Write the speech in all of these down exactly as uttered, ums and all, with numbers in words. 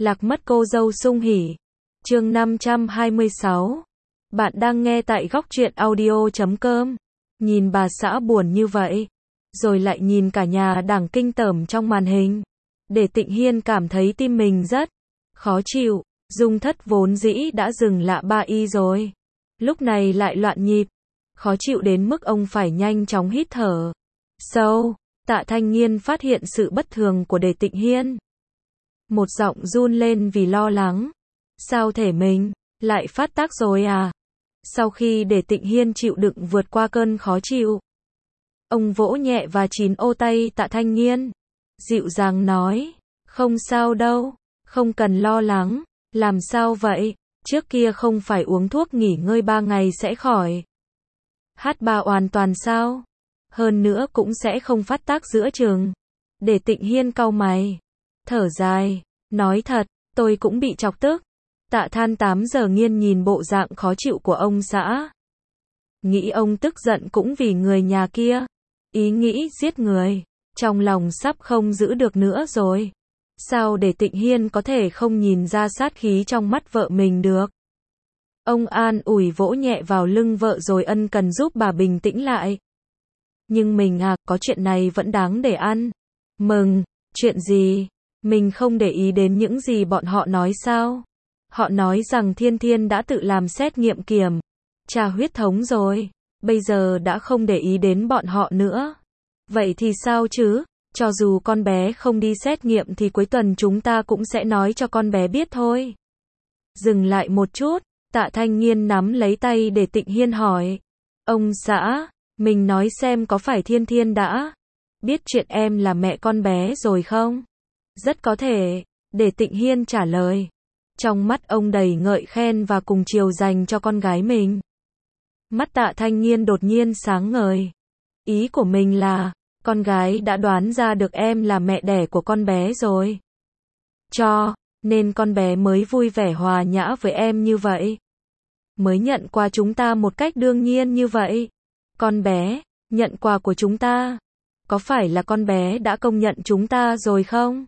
Lạc mất cô dâu sung hỉ. Chương năm trăm hai mươi sáu. Bạn đang nghe tại góc truyện audio chấm com. Nhìn bà xã buồn như vậy, rồi lại nhìn cả nhà đảng kinh tởm trong màn hình. Để Tịnh Hiên cảm thấy tim mình rất khó chịu. Dung Thất vốn dĩ đã dừng lạ ba y rồi, lúc này lại loạn nhịp. Khó chịu đến mức ông phải nhanh chóng hít thở sâu. Tạ Thanh Nghiên phát hiện sự bất thường của Đề Tịnh Hiên. Một giọng run lên vì lo lắng. Sao thể mình lại phát tác rồi à? Sau khi Đề Tịnh Hiên chịu đựng vượt qua cơn khó chịu, ông vỗ nhẹ và chín ô tay Tạ Thanh Nghiên, dịu dàng nói, không sao đâu, không cần lo lắng. Làm sao vậy? Trước kia không phải uống thuốc nghỉ ngơi ba ngày sẽ khỏi hát ba hoàn toàn sao? Hơn nữa cũng sẽ không phát tác giữa chừng. Để Tịnh Hiên cau mày, thở dài, nói thật, tôi cũng bị chọc tức. Tạ Than tám giờ nghiên nhìn bộ dạng khó chịu của ông xã, nghĩ ông tức giận cũng vì người nhà kia. Ý nghĩ giết người, trong lòng sắp không giữ được nữa rồi. Sao để Tịnh Hiên có thể không nhìn ra sát khí trong mắt vợ mình được? Ông an ủi vỗ nhẹ vào lưng vợ rồi ân cần giúp bà bình tĩnh lại. Nhưng mình à, có chuyện này vẫn đáng để ăn mừng. Chuyện gì? Mình không để ý đến những gì bọn họ nói sao? Họ nói rằng Thiên Thiên đã tự làm xét nghiệm kiểm tra huyết thống rồi, bây giờ đã không để ý đến bọn họ nữa. Vậy thì sao chứ? Cho dù con bé không đi xét nghiệm thì cuối tuần chúng ta cũng sẽ nói cho con bé biết thôi. Dừng lại một chút, Tạ Thanh Nghiên nắm lấy tay để Tịnh Hiên hỏi. Ông xã, mình nói xem có phải Thiên Thiên đã biết chuyện em là mẹ con bé rồi không? Rất có thể, để Tịnh Hiên trả lời. Trong mắt ông đầy ngợi khen và cùng chiều dành cho con gái mình. Mắt Tạ Thanh Nghiên đột nhiên sáng ngời. Ý của mình là, con gái đã đoán ra được em là mẹ đẻ của con bé rồi. Cho nên con bé mới vui vẻ hòa nhã với em như vậy. Mới nhận quà chúng ta một cách đương nhiên như vậy. Con bé nhận quà của chúng ta, có phải là con bé đã công nhận chúng ta rồi không?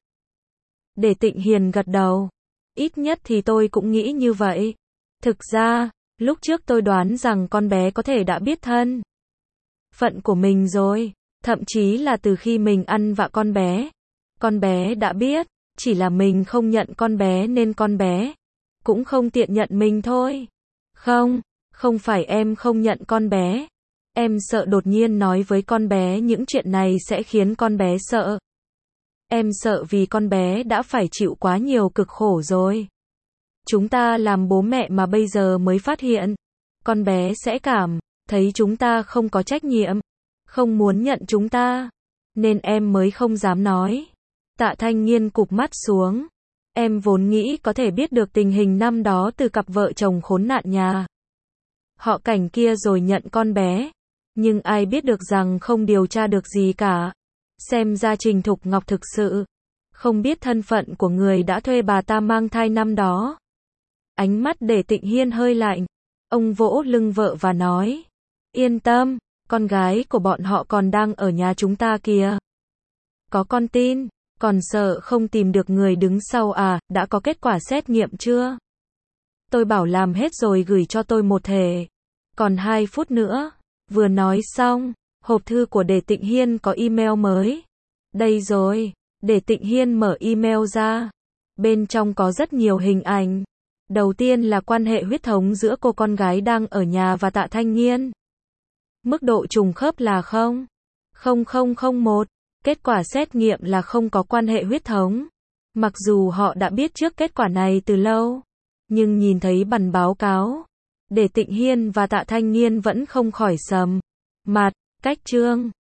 Để Tịnh Hiền gật đầu. Ít nhất thì tôi cũng nghĩ như vậy. Thực ra, lúc trước tôi đoán rằng con bé có thể đã biết thân phận của mình rồi. Thậm chí là từ khi mình ăn vạ con bé, con bé đã biết, chỉ là mình không nhận con bé nên con bé cũng không tiện nhận mình thôi. Không, không phải em không nhận con bé. Em sợ đột nhiên nói với con bé những chuyện này sẽ khiến con bé sợ. Em sợ vì con bé đã phải chịu quá nhiều cực khổ rồi. Chúng ta làm bố mẹ mà bây giờ mới phát hiện, con bé sẽ cảm thấy chúng ta không có trách nhiệm, không muốn nhận chúng ta, nên em mới không dám nói. Tạ Thanh Nghiên cụp mắt xuống. Em vốn nghĩ có thể biết được tình hình năm đó từ cặp vợ chồng khốn nạn nhà họ Cảnh kia rồi nhận con bé. Nhưng ai biết được rằng không điều tra được gì cả. Xem ra Trình Thục Ngọc thực sự không biết thân phận của người đã thuê bà ta mang thai năm đó. Ánh mắt để Tịnh Hiên hơi lạnh. Ông vỗ lưng vợ và nói, yên tâm, con gái của bọn họ còn đang ở nhà chúng ta kìa. Có con tin, còn sợ không tìm được người đứng sau à? Đã có kết quả xét nghiệm chưa? Tôi bảo làm hết rồi gửi cho tôi một thể. Còn hai phút nữa. Vừa nói xong, hộp thư của Đề Tịnh Hiên có email mới. Đây rồi. Đề Tịnh Hiên mở email ra. Bên trong có rất nhiều hình ảnh. Đầu tiên là quan hệ huyết thống giữa cô con gái đang ở nhà và Tạ Thanh Nghiên. Mức độ trùng khớp là không phẩy không không một. Kết quả xét nghiệm là không có quan hệ huyết thống. Mặc dù họ đã biết trước kết quả này từ lâu, nhưng nhìn thấy bản báo cáo, Đề Tịnh Hiên và Tạ Thanh Nghiên vẫn không khỏi sầm mặt. Cách chương